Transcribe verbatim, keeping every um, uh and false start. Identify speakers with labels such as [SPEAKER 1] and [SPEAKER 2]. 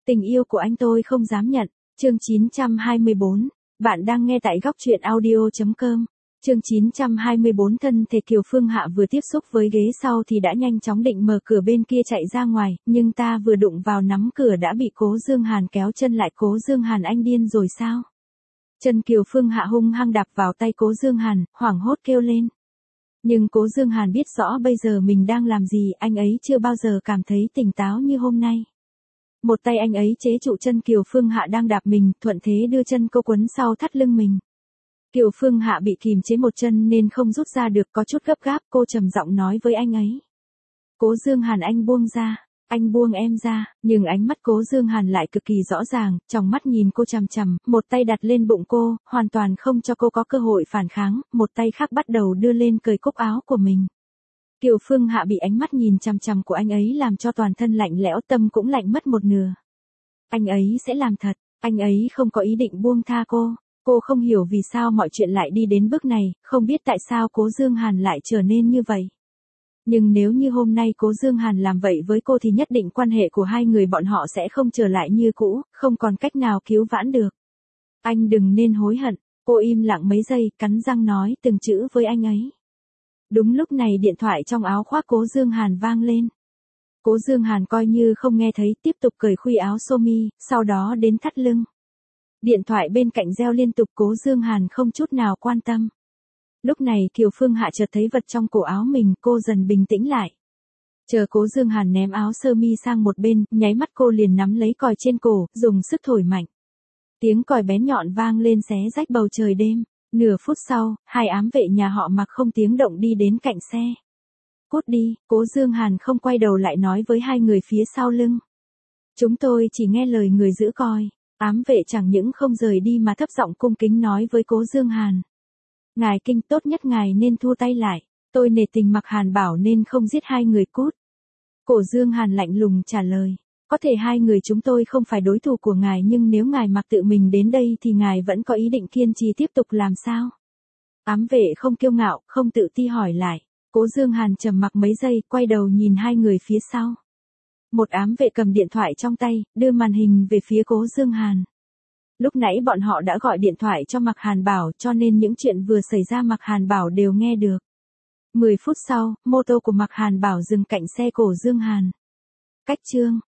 [SPEAKER 1] Tình yêu của anh tôi không dám nhận. Chương chín trăm hai mươi bốn. Bạn đang nghe tại góc truyện audio chấm com. Chương chín trăm hai mươi bốn. Thân thể Kiều Phương Hạ vừa tiếp xúc với ghế sau thì đã nhanh chóng định mở cửa bên kia chạy ra ngoài, nhưng ta vừa đụng vào nắm cửa đã bị Cố Dương Hàn kéo chân lại. Cố Dương Hàn, anh điên rồi sao? Chân Kiều Phương Hạ hung hăng đạp vào tay Cố Dương Hàn, hoảng hốt kêu lên. Nhưng Cố Dương Hàn biết rõ bây giờ mình đang làm gì, anh ấy chưa bao giờ cảm thấy tỉnh táo như hôm nay. Một tay anh ấy chế trụ chân Kiều Phương Hạ đang đạp mình, thuận thế đưa chân cô quấn sau thắt lưng mình. Kiều Phương Hạ bị kìm chế một chân nên không rút ra được, có chút gấp gáp, cô trầm giọng nói với anh ấy. Cố Dương Hàn, anh buông ra, anh buông em ra, nhưng ánh mắt Cố Dương Hàn lại cực kỳ rõ ràng, trong mắt nhìn cô chằm chằm, một tay đặt lên bụng cô, hoàn toàn không cho cô có cơ hội phản kháng, một tay khác bắt đầu đưa lên cởi cúc áo của mình. Kiều Phương Hạ bị ánh mắt nhìn chằm chằm của anh ấy làm cho toàn thân lạnh lẽo, tâm cũng lạnh mất một nửa. Anh ấy sẽ làm thật, anh ấy không có ý định buông tha cô. Cô không hiểu vì sao mọi chuyện lại đi đến bước này, không biết tại sao Cố Dương Hàn lại trở nên như vậy. Nhưng nếu như hôm nay Cố Dương Hàn làm vậy với cô thì nhất định quan hệ của hai người bọn họ sẽ không trở lại như cũ, không còn cách nào cứu vãn được. Anh đừng nên hối hận. Cô im lặng mấy giây, cắn răng nói từng chữ với anh ấy. Đúng lúc này điện thoại trong áo khoác Cố Dương Hàn vang lên. Cố Dương Hàn coi như không nghe thấy, tiếp tục cởi khuy áo sơ mi, sau đó đến thắt lưng. Điện thoại bên cạnh reo liên tục, Cố Dương Hàn không chút nào quan tâm. Lúc này Kiều Phương Hạ chợt thấy vật trong cổ áo mình, cô dần bình tĩnh lại. Chờ Cố Dương Hàn ném áo sơ mi sang một bên, nháy mắt cô liền nắm lấy còi trên cổ, dùng sức thổi mạnh. Tiếng còi bén nhọn vang lên xé rách bầu trời đêm. Nửa phút sau, hai ám vệ nhà họ Mặc không tiếng động đi đến cạnh xe. Cút đi, Cố Dương Hàn không quay đầu lại nói với hai người phía sau lưng. Chúng tôi chỉ nghe lời người giữ còi. Ám vệ chẳng những không rời đi mà thấp giọng cung kính nói với Cố Dương Hàn. Ngài kinh, tốt nhất ngài nên thu tay lại. Tôi nể tình Mặc Hàn bảo nên không giết hai người, cút. Cố Dương Hàn lạnh lùng trả lời. Có thể hai người chúng tôi không phải đối thủ của ngài, nhưng nếu ngài Mặc tự mình đến đây thì ngài vẫn có ý định kiên trì tiếp tục làm sao? Ám vệ không kiêu ngạo, không tự ti hỏi lại. Cố Dương Hàn trầm mặc mấy giây, quay đầu nhìn hai người phía sau. Một ám vệ cầm điện thoại trong tay, đưa màn hình về phía Cố Dương Hàn. Lúc nãy bọn họ đã gọi điện thoại cho Mặc Hàn Bảo, cho nên những chuyện vừa xảy ra Mặc Hàn Bảo đều nghe được. Mười phút sau, mô tô của Mặc Hàn Bảo dừng cạnh xe Cố Dương Hàn. Cách chương